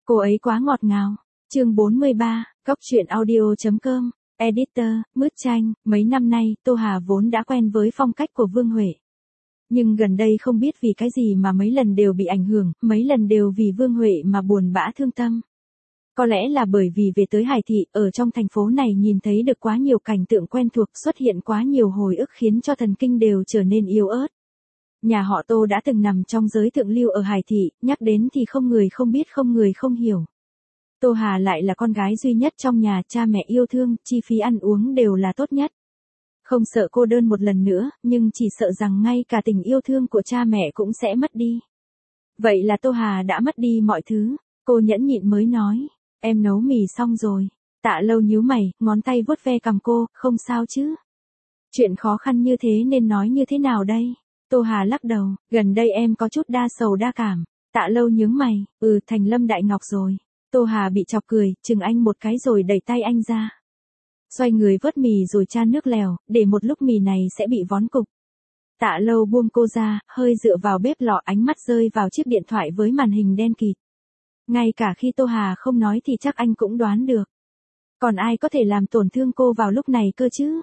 Cô ấy quá ngọt ngào. Chương 43, Cóc truyện audio.com. Editor, Mứt Chanh. Mấy năm nay, Tô Hà vốn đã quen với phong cách của Vương Huệ. Nhưng gần đây không biết vì cái gì mà mấy lần đều bị ảnh hưởng, mấy lần đều vì Vương Huệ mà buồn bã thương tâm. Có lẽ là bởi vì về tới Hải Thị, ở trong thành phố này nhìn thấy được quá nhiều cảnh tượng quen thuộc, xuất hiện quá nhiều hồi ức khiến cho thần kinh đều trở nên yếu ớt. Nhà họ Tô đã từng nằm trong giới thượng lưu ở Hải Thị, nhắc đến thì không người không biết, không người không hiểu. Tô Hà lại là con gái duy nhất trong nhà, cha mẹ yêu thương, chi phí ăn uống đều là tốt nhất. Không sợ cô đơn một lần nữa, nhưng chỉ sợ rằng ngay cả tình yêu thương của cha mẹ cũng sẽ mất đi. Vậy là Tô Hà đã mất đi mọi thứ. Cô nhẫn nhịn mới nói, em nấu mì xong rồi. Tạ Lâu nhíu mày, ngón tay vuốt ve cằm cô, không sao chứ? Chuyện khó khăn như thế nên nói như thế nào đây? Tô Hà lắc đầu, gần đây em có chút đa sầu đa cảm. Tạ Lâu nhướng mày, thành Lâm Đại Ngọc rồi. Tô Hà bị chọc cười, chừng anh một cái rồi đẩy tay anh ra. Xoay người vớt mì rồi chan nước lèo, để một lúc mì này sẽ bị vón cục. Tạ Lâu buông cô ra, hơi dựa vào bếp lò, ánh mắt rơi vào chiếc điện thoại với màn hình đen kịt. Ngay cả khi Tô Hà không nói thì chắc anh cũng đoán được. Còn ai có thể làm tổn thương cô vào lúc này cơ chứ?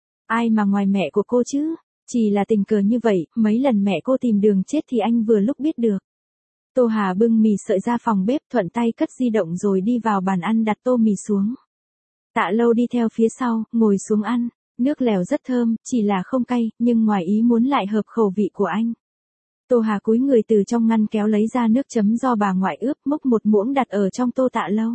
Ai mà ngoài mẹ của cô chứ? Chỉ là tình cờ như vậy, mấy lần mẹ cô tìm đường chết thì anh vừa lúc biết được. Tô Hà bưng mì sợi ra phòng bếp, thuận tay cất di động rồi đi vào bàn ăn đặt tô mì xuống. Tạ Lâu đi theo phía sau, ngồi xuống ăn. Nước lèo rất thơm, chỉ là không cay, nhưng ngoài ý muốn lại hợp khẩu vị của anh. Tô Hà cúi người từ trong ngăn kéo lấy ra nước chấm do bà ngoại ướp, múc một muỗng đặt ở trong tô Tạ Lâu.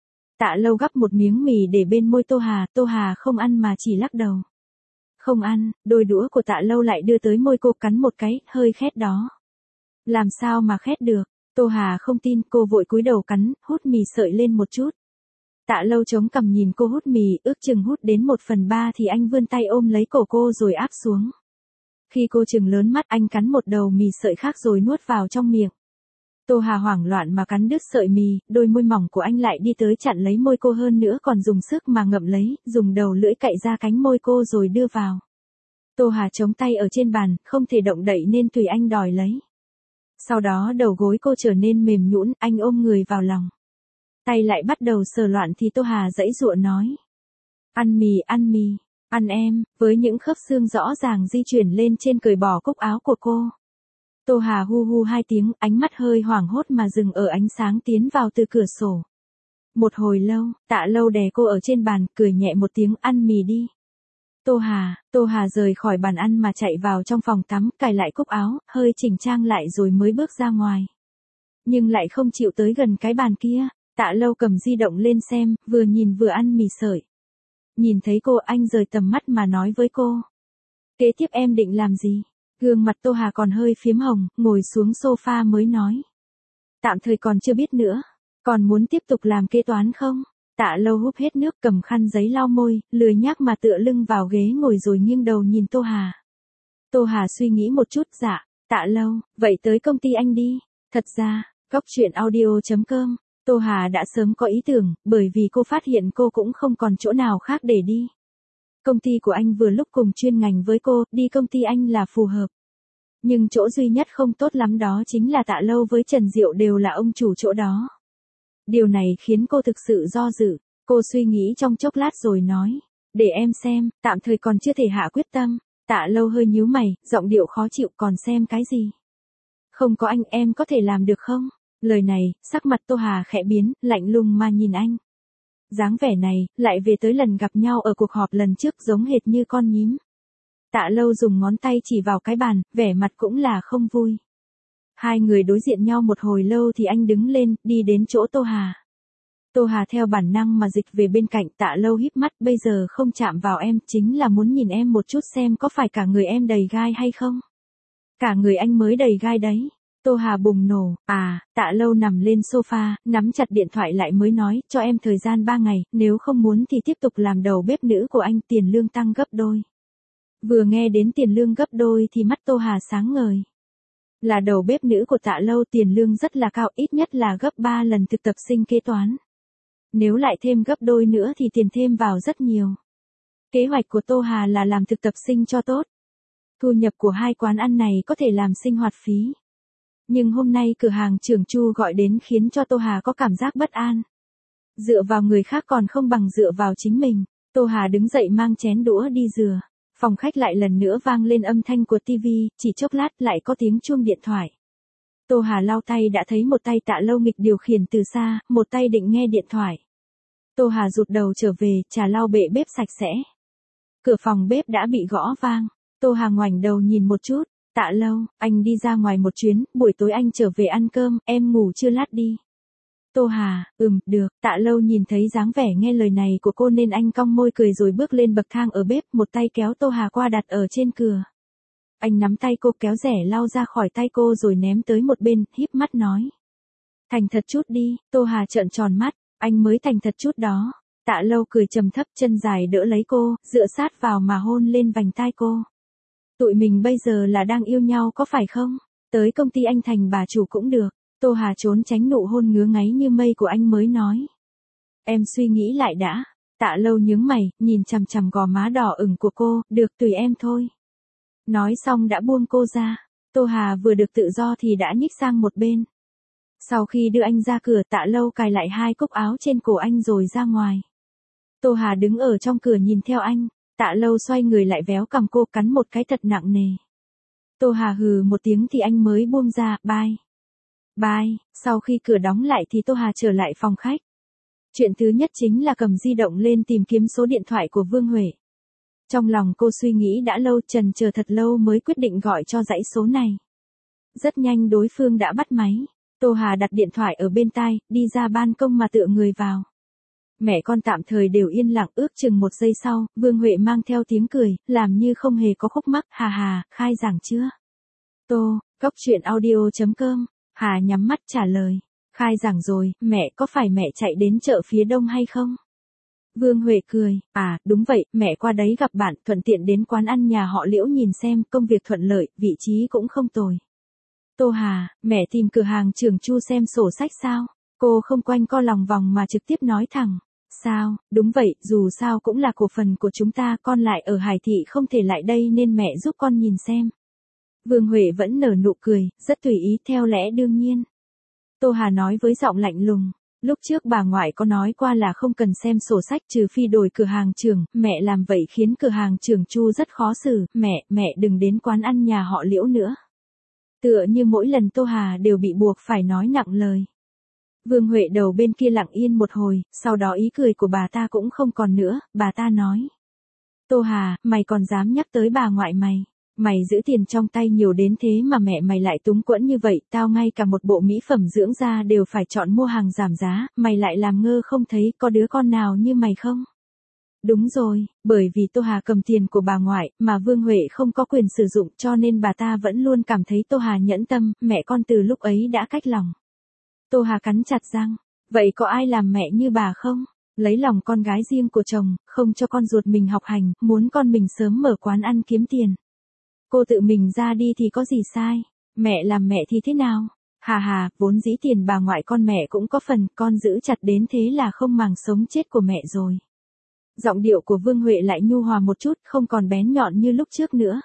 Tạ Lâu gắp một miếng mì để bên môi Tô Hà không ăn mà chỉ lắc đầu. Không ăn, đôi đũa của Tạ Lâu lại đưa tới môi cô, cắn một cái, hơi khét đó. Làm sao mà khét được? Tô Hà không tin, cô vội cúi đầu cắn, hút mì sợi lên một chút. Tạ Lâu chống cằm nhìn cô hút mì, ước chừng hút đến 1/3 thì anh vươn tay ôm lấy cổ cô rồi áp xuống. Khi cô chừng lớn mắt, anh cắn một đầu mì sợi khác rồi nuốt vào trong miệng. Tô Hà hoảng loạn mà cắn đứt sợi mì, đôi môi mỏng của anh lại đi tới chặn lấy môi cô, hơn nữa còn dùng sức mà ngậm lấy, dùng đầu lưỡi cạy ra cánh môi cô rồi đưa vào. Tô Hà chống tay ở trên bàn, không thể động đậy nên tùy anh đòi lấy. Sau đó đầu gối cô trở nên mềm nhũn, anh ôm người vào lòng. Tay lại bắt đầu sờ loạn thì Tô Hà giãy giụa nói. Ăn mì, ăn em, với những khớp xương rõ ràng di chuyển lên trên, cởi bỏ cúc áo của cô. Tô Hà hu hu 2 tiếng, ánh mắt hơi hoảng hốt mà dừng ở ánh sáng tiến vào từ cửa sổ. Một hồi lâu, Tạ Lâu đè cô ở trên bàn, cười nhẹ một tiếng, ăn mì đi. Tô Hà rời khỏi bàn ăn mà chạy vào trong phòng tắm, cài lại cúc áo, hơi chỉnh trang lại rồi mới bước ra ngoài. Nhưng lại không chịu tới gần cái bàn kia. Tạ Lâu cầm di động lên xem, vừa nhìn vừa ăn mì sợi. Nhìn thấy cô, anh rời tầm mắt mà nói với cô. Kế tiếp em định làm gì? Gương mặt Tô Hà còn hơi phiếm hồng, ngồi xuống sofa mới nói. Tạm thời còn chưa biết nữa. Còn muốn tiếp tục làm kế toán không? Tạ Lâu húp hết nước, cầm khăn giấy lau môi, lười nhác mà tựa lưng vào ghế ngồi rồi nghiêng đầu nhìn Tô Hà. Tô Hà suy nghĩ một chút, dạ. Tạ Lâu, vậy tới công ty anh đi. Thật ra, Cóc truyện audio.com. Tô Hà đã sớm có ý tưởng, bởi vì cô phát hiện cô cũng không còn chỗ nào khác để đi. Công ty của anh vừa lúc cùng chuyên ngành với cô, đi công ty anh là phù hợp. Nhưng chỗ duy nhất không tốt lắm đó chính là Tạ Lâu với Trần Diệu đều là ông chủ chỗ đó. Điều này khiến cô thực sự do dự. Cô suy nghĩ trong chốc lát rồi nói. Để em xem, tạm thời còn chưa thể hạ quyết tâm. Tạ Lâu hơi nhíu mày, giọng điệu khó chịu, còn xem cái gì? Không có anh em có thể làm được không? Lời này, sắc mặt Tô Hà khẽ biến, lạnh lùng mà nhìn anh. Dáng vẻ này, lại về tới lần gặp nhau ở cuộc họp lần trước, giống hệt như con nhím. Tạ Lâu dùng ngón tay chỉ vào cái bàn, vẻ mặt cũng là không vui. Hai người đối diện nhau một hồi lâu thì anh đứng lên, đi đến chỗ Tô Hà. Tô Hà theo bản năng mà dịch về bên cạnh. Tạ Lâu híp mắt, bây giờ không chạm vào em, chính là muốn nhìn em một chút xem có phải cả người em đầy gai hay không. Cả người anh mới đầy gai đấy. Tô Hà bùng nổ, Tạ Lâu nằm lên sofa, nắm chặt điện thoại lại mới nói, cho em thời gian 3 ngày, nếu không muốn thì tiếp tục làm đầu bếp nữ của anh, tiền lương tăng gấp đôi. Vừa nghe đến tiền lương gấp đôi thì mắt Tô Hà sáng ngời. Là đầu bếp nữ của Tạ Lâu, tiền lương rất là cao, ít nhất là gấp 3 lần thực tập sinh kế toán. Nếu lại thêm gấp đôi nữa thì tiền thêm vào rất nhiều. Kế hoạch của Tô Hà là làm thực tập sinh cho tốt. Thu nhập của hai quán ăn này có thể làm sinh hoạt phí. Nhưng hôm nay cửa hàng trưởng Chu gọi đến khiến cho Tô Hà có cảm giác bất an. Dựa vào người khác còn không bằng dựa vào chính mình. Tô Hà đứng dậy mang chén đũa đi rửa. Phòng khách lại lần nữa vang lên âm thanh của tivi, chỉ chốc lát lại có tiếng chuông điện thoại. Tô Hà lau tay đã thấy một tay Tạ Lâu nghịch điều khiển từ xa, một tay định nghe điện thoại. Tô Hà rụt đầu trở về, trà lau bệ bếp sạch sẽ. Cửa phòng bếp đã bị gõ vang. Tô Hà ngoảnh đầu nhìn một chút. Tạ Lâu, anh đi ra ngoài một chuyến, buổi tối anh trở về ăn cơm, em ngủ chưa lát đi. Tô Hà, được. Tạ Lâu nhìn thấy dáng vẻ nghe lời này của cô nên anh cong môi cười rồi bước lên bậc thang ở bếp, một tay kéo Tô Hà qua đặt ở trên cửa. Anh nắm tay cô kéo rẻ lau ra khỏi tay cô rồi ném tới một bên, híp mắt nói. Thành thật chút đi. Tô Hà trợn tròn mắt, anh mới thành thật chút đó. Tạ Lâu cười trầm thấp, chân dài đỡ lấy cô, dựa sát vào mà hôn lên vành tai cô. Tụi mình bây giờ là đang yêu nhau có phải không? Tới công ty anh thành bà chủ cũng được. Tô Hà trốn tránh nụ hôn ngứa ngáy như mây của anh mới nói. Em suy nghĩ lại đã. Tạ Lâu nhướng mày, nhìn chằm chằm gò má đỏ ửng của cô, được tùy em thôi. Nói xong đã buông cô ra. Tô Hà vừa được tự do thì đã nhích sang một bên. Sau khi đưa anh ra cửa, Tạ Lâu cài lại 2 cúc áo trên cổ anh rồi ra ngoài. Tô Hà đứng ở trong cửa nhìn theo anh. Tạ Lâu xoay người lại véo cằm cô, cắn một cái thật nặng nề. Tô Hà hừ một tiếng thì anh mới buông ra, bye. Bye. Sau khi cửa đóng lại thì Tô Hà trở lại phòng khách. Chuyện thứ nhất chính là cầm di động lên tìm kiếm số điện thoại của Vương Huệ. Trong lòng cô suy nghĩ đã lâu, chần chờ thật lâu mới quyết định gọi cho dãy số này. Rất nhanh đối phương đã bắt máy. Tô Hà đặt điện thoại ở bên tai, đi ra ban công mà tựa người vào. Mẹ con tạm thời đều yên lặng, ước chừng 1 giây sau, Vương Huệ mang theo tiếng cười, làm như không hề có khúc mắc, hà, khai giảng chưa? Tô, Cóc Truyện Audio.com, Hà nhắm mắt trả lời, khai giảng rồi, mẹ có phải mẹ chạy đến chợ phía đông hay không? Vương Huệ cười, đúng vậy, mẹ qua đấy gặp bạn, thuận tiện đến quán ăn nhà họ Liễu nhìn xem, công việc thuận lợi, vị trí cũng không tồi. Tô Hà, mẹ tìm cửa hàng trưởng Chu xem sổ sách sao? Cô không quanh co lòng vòng mà trực tiếp nói thẳng. Sao, đúng vậy, dù sao cũng là cổ phần của chúng ta, con lại ở Hải Thị không thể lại đây nên mẹ giúp con nhìn xem. Vương Huệ vẫn nở nụ cười, rất tùy ý, theo lẽ đương nhiên. Tô Hà nói với giọng lạnh lùng. Lúc trước bà ngoại có nói qua là không cần xem sổ sách trừ phi đổi cửa hàng trưởng, mẹ làm vậy khiến cửa hàng trưởng Chu rất khó xử, mẹ đừng đến quán ăn nhà họ Liễu nữa. Tựa như mỗi lần Tô Hà đều bị buộc phải nói nặng lời. Vương Huệ đầu bên kia lặng yên một hồi, sau đó ý cười của bà ta cũng không còn nữa, bà ta nói. Tô Hà, mày còn dám nhắc tới bà ngoại mày. Mày giữ tiền trong tay nhiều đến thế mà mẹ mày lại túng quẫn như vậy, tao ngay cả một bộ mỹ phẩm dưỡng da đều phải chọn mua hàng giảm giá, mày lại làm ngơ không thấy có đứa con nào như mày không? Đúng rồi, bởi vì Tô Hà cầm tiền của bà ngoại, mà Vương Huệ không có quyền sử dụng cho nên bà ta vẫn luôn cảm thấy Tô Hà nhẫn tâm, mẹ con từ lúc ấy đã cách lòng. Tô Hà cắn chặt răng, vậy có ai làm mẹ như bà không? Lấy lòng con gái riêng của chồng, không cho con ruột mình học hành, muốn con mình sớm mở quán ăn kiếm tiền. Cô tự mình ra đi thì có gì sai, mẹ làm mẹ thì thế nào? Hà, vốn dĩ tiền bà ngoại con mẹ cũng có phần, con giữ chặt đến thế là không màng sống chết của mẹ rồi. Giọng điệu của Vương Huệ lại nhu hòa một chút, không còn bén nhọn như lúc trước nữa.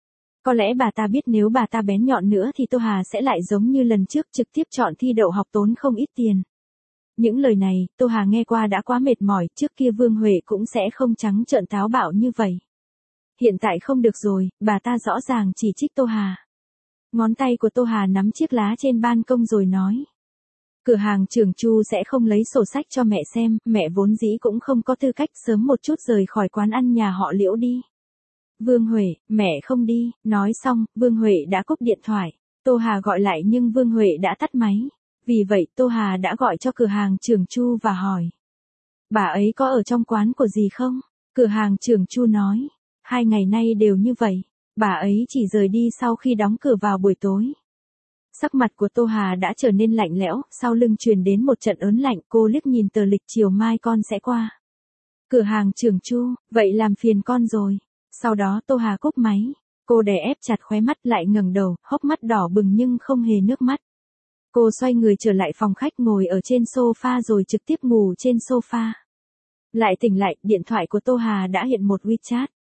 Có lẽ bà ta biết nếu bà ta bén nhọn nữa thì Tô Hà sẽ lại giống như lần trước trực tiếp chọn thi đậu học tốn không ít tiền. Những lời này, Tô Hà nghe qua đã quá mệt mỏi, trước kia Vương Huệ cũng sẽ không trắng trợn táo bạo như vậy. Hiện tại không được rồi, bà ta rõ ràng chỉ trích Tô Hà. Ngón tay của Tô Hà nắm chiếc lá trên ban công rồi nói. Cửa hàng trưởng Chu sẽ không lấy sổ sách cho mẹ xem, mẹ vốn dĩ cũng không có tư cách, sớm một chút rời khỏi quán ăn nhà họ Liễu đi. Vương Huệ, mẹ không đi, nói xong, Vương Huệ đã cúp điện thoại. Tô Hà gọi lại nhưng Vương Huệ đã tắt máy. Vì vậy Tô Hà đã gọi cho cửa hàng trưởng Chu và hỏi. Bà ấy có ở trong quán của gì không? Cửa hàng trưởng Chu nói. 2 ngày nay đều như vậy. Bà ấy chỉ rời đi sau khi đóng cửa vào buổi tối. Sắc mặt của Tô Hà đã trở nên lạnh lẽo, sau lưng truyền đến một trận ớn lạnh, cô liếc nhìn tờ lịch chiều mai con sẽ qua. Cửa hàng trưởng Chu, vậy làm phiền con rồi. Sau đó Tô Hà cúp máy. Cô đè ép chặt khóe mắt lại ngẩng đầu, hốc mắt đỏ bừng nhưng không hề nước mắt. Cô xoay người trở lại phòng khách ngồi ở trên sofa rồi trực tiếp ngủ trên sofa. Lại tỉnh lại, điện thoại của Tô Hà đã hiện một WeChat.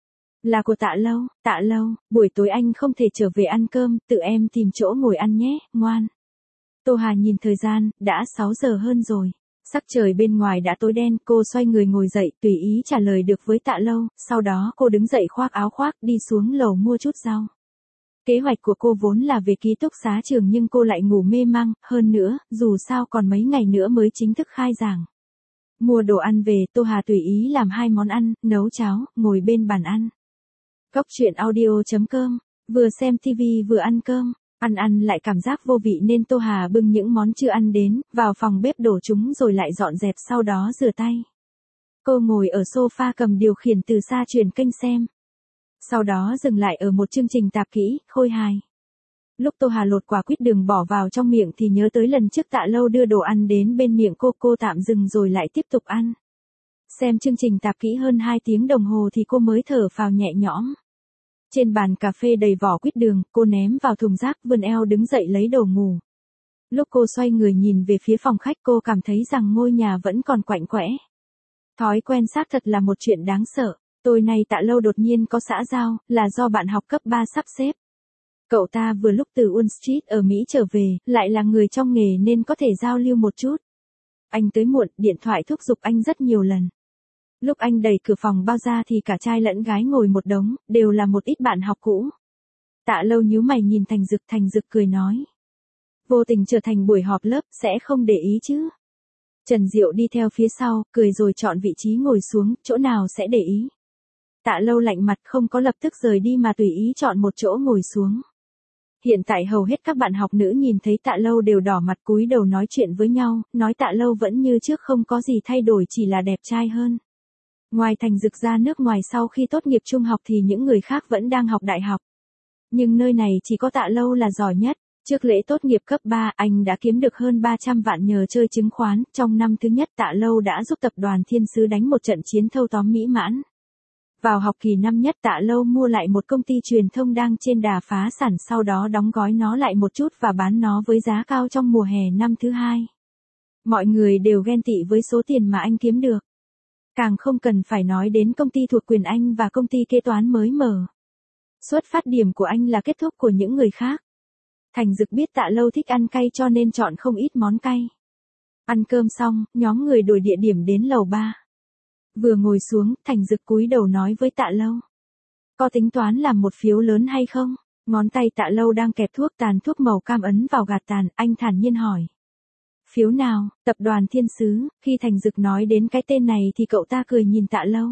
Là của Tạ Lâu, buổi tối anh không thể trở về ăn cơm, tự em tìm chỗ ngồi ăn nhé, ngoan. Tô Hà nhìn thời gian, đã 6 giờ hơn rồi. Sắc trời bên ngoài đã tối đen, cô xoay người ngồi dậy, tùy ý trả lời được với Tạ Lâu, sau đó cô đứng dậy khoác áo khoác, đi xuống lầu mua chút rau. Kế hoạch của cô vốn là về ký túc xá trường nhưng cô lại ngủ mê mang, hơn nữa, dù sao còn mấy ngày nữa mới chính thức khai giảng. Mua đồ ăn về, Tô Hà tùy ý làm 2 món ăn, nấu cháo, ngồi bên bàn ăn. Cốc truyện audio.com, vừa xem TV vừa ăn cơm, ăn lại cảm giác vô vị nên Tô Hà bưng những món chưa ăn đến, vào phòng bếp đổ chúng rồi lại dọn dẹp sau đó rửa tay. Cô ngồi ở sofa cầm điều khiển từ xa chuyển kênh xem. Sau đó dừng lại ở một chương trình tạp kỹ, khôi hài. Lúc Tô Hà lột quả quýt đường bỏ vào trong miệng thì nhớ tới lần trước Tạ Lâu đưa đồ ăn đến bên miệng cô tạm dừng rồi lại tiếp tục ăn. Xem chương trình tạp kỹ hơn 2 tiếng đồng hồ thì cô mới thở phào nhẹ nhõm. Trên bàn cà phê đầy vỏ quýt đường, cô ném vào thùng rác vươn eo đứng dậy lấy đồ ngủ. Lúc cô xoay người nhìn về phía phòng khách cô cảm thấy rằng ngôi nhà vẫn còn quạnh quẽ. Thói quen xác thật là một chuyện đáng sợ. Tối nay Tạ Lâu đột nhiên có xã giao, là do bạn học cấp 3 sắp xếp. Cậu ta vừa lúc từ Wall Street ở Mỹ trở về, lại là người trong nghề nên có thể giao lưu một chút. Anh tới muộn, điện thoại thúc giục anh rất nhiều lần. Lúc anh đẩy cửa phòng bao ra thì cả trai lẫn gái ngồi một đống, đều là một ít bạn học cũ. Tạ Lâu nhíu mày nhìn Thành Dực cười nói. Vô tình trở thành buổi họp lớp, sẽ không để ý chứ. Trần Diệu đi theo phía sau, cười rồi chọn vị trí ngồi xuống, chỗ nào sẽ để ý. Tạ Lâu lạnh mặt không có lập tức rời đi mà tùy ý chọn một chỗ ngồi xuống. Hiện tại hầu hết các bạn học nữ nhìn thấy Tạ Lâu đều đỏ mặt cúi đầu nói chuyện với nhau, nói Tạ Lâu vẫn như trước không có gì thay đổi chỉ là đẹp trai hơn. Ngoài Thành Dực ra nước ngoài sau khi tốt nghiệp trung học thì những người khác vẫn đang học đại học. Nhưng nơi này chỉ có Tạ Lâu là giỏi nhất. Trước lễ tốt nghiệp cấp 3, anh đã kiếm được hơn 300 vạn nhờ chơi chứng khoán. Trong năm thứ nhất Tạ Lâu đã giúp tập đoàn Thiên Sứ đánh một trận chiến thâu tóm mỹ mãn. Vào học kỳ năm nhất Tạ Lâu mua lại một công ty truyền thông đang trên đà phá sản, sau đó đóng gói nó lại một chút và bán nó với giá cao trong mùa hè năm thứ hai. Mọi người đều ghen tị với số tiền mà anh kiếm được. Càng không cần phải nói đến công ty thuộc quyền anh và công ty kế toán mới mở. Xuất phát điểm của anh là kết thúc của những người khác. Thành Dực biết Tạ Lâu thích ăn cay cho nên chọn không ít món cay. Ăn cơm xong, nhóm người đổi địa điểm đến lầu 3. Vừa ngồi xuống, Thành Dực cúi đầu nói với Tạ Lâu. Có tính toán làm một phiếu lớn hay không? Ngón tay Tạ Lâu đang kẹp thuốc tàn thuốc màu cam ấn vào gạt tàn, anh thản nhiên hỏi. Phiếu nào? Tập đoàn Thiên Sứ. Khi Thành Dực nói đến cái tên này thì cậu ta cười nhìn Tạ Lâu.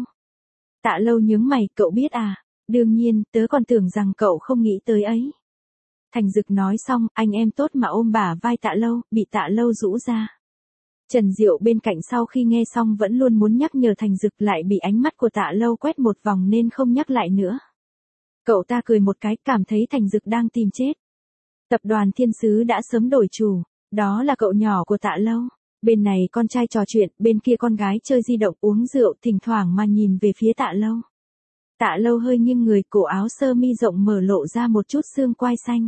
Tạ Lâu nhướng mày, cậu biết à? Đương nhiên, tớ còn tưởng rằng cậu không nghĩ tới ấy. Thành Dực nói xong, anh em tốt mà ôm bả vai Tạ Lâu, bị Tạ Lâu rũ ra. Trần Diệu bên cạnh sau khi nghe xong vẫn luôn muốn nhắc nhở Thành Dực, lại bị ánh mắt của Tạ Lâu quét một vòng nên không nhắc lại nữa. Cậu ta cười một cái, cảm thấy Thành Dực đang tìm chết. Tập đoàn Thiên Sứ đã sớm đổi chủ, đó là cậu nhỏ của Tạ Lâu. Bên này con trai trò chuyện, bên kia con gái chơi di động uống rượu, thỉnh thoảng mà nhìn về phía Tạ Lâu. Tạ Lâu hơi nghiêng người, cổ áo sơ mi rộng mở lộ ra một chút xương quai xanh.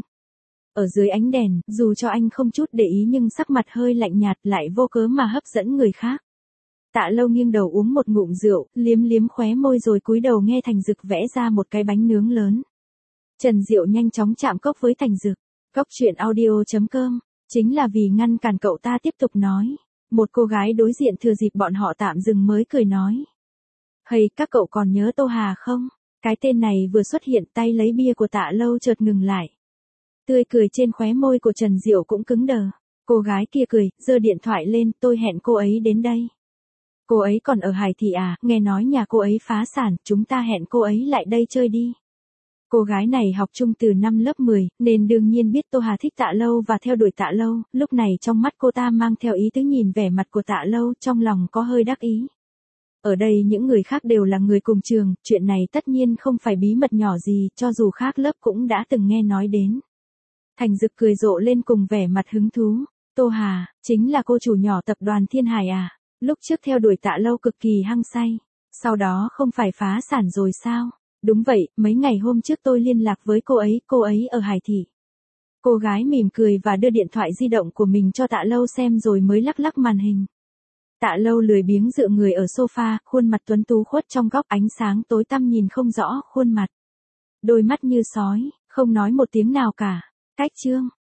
Ở dưới ánh đèn, dù cho anh không chút để ý nhưng sắc mặt hơi lạnh nhạt lại vô cớ mà hấp dẫn người khác. Tạ Lâu nghiêng đầu uống một ngụm rượu, liếm liếm khóe môi rồi cúi đầu nghe Thành Dực vẽ ra một cái bánh nướng lớn. Trần Diệu nhanh chóng chạm cốc với Thành Dực. Cốc truyện audio.com, chính là vì ngăn cản cậu ta tiếp tục nói. Một cô gái đối diện thừa dịp bọn họ tạm dừng mới cười nói. Hay, các cậu còn nhớ Tô Hà không? Cái tên này vừa xuất hiện, tay lấy bia của Tạ Lâu chợt ngừng lại. Tươi cười trên khóe môi của Trần Diệu cũng cứng đờ. Cô gái kia cười, giơ điện thoại lên, tôi hẹn cô ấy đến đây. Cô ấy còn ở Hải Thị à, nghe nói nhà cô ấy phá sản, chúng ta hẹn cô ấy lại đây chơi đi. Cô gái này học chung từ năm lớp 10, nên đương nhiên biết Tô Hà thích Tạ Lâu và theo đuổi Tạ Lâu, lúc này trong mắt cô ta mang theo ý tứ, nhìn vẻ mặt của Tạ Lâu trong lòng có hơi đắc ý. Ở đây những người khác đều là người cùng trường, chuyện này tất nhiên không phải bí mật nhỏ gì, cho dù khác lớp cũng đã từng nghe nói đến. Thành Dực cười rộ lên cùng vẻ mặt hứng thú. Tô Hà, chính là cô chủ nhỏ tập đoàn Thiên Hải à? Lúc trước theo đuổi Tạ Lâu cực kỳ hăng say, sau đó không phải phá sản rồi sao? Đúng vậy, mấy ngày hôm trước tôi liên lạc với cô ấy ở Hải Thị. Cô gái mỉm cười và đưa điện thoại di động của mình cho Tạ Lâu xem rồi mới lắc lắc màn hình. Tạ Lâu lười biếng dựa người ở sofa, khuôn mặt tuấn tú khuất trong góc ánh sáng tối tăm nhìn không rõ khuôn mặt. Đôi mắt như sói, không nói một tiếng nào cả. Cách chương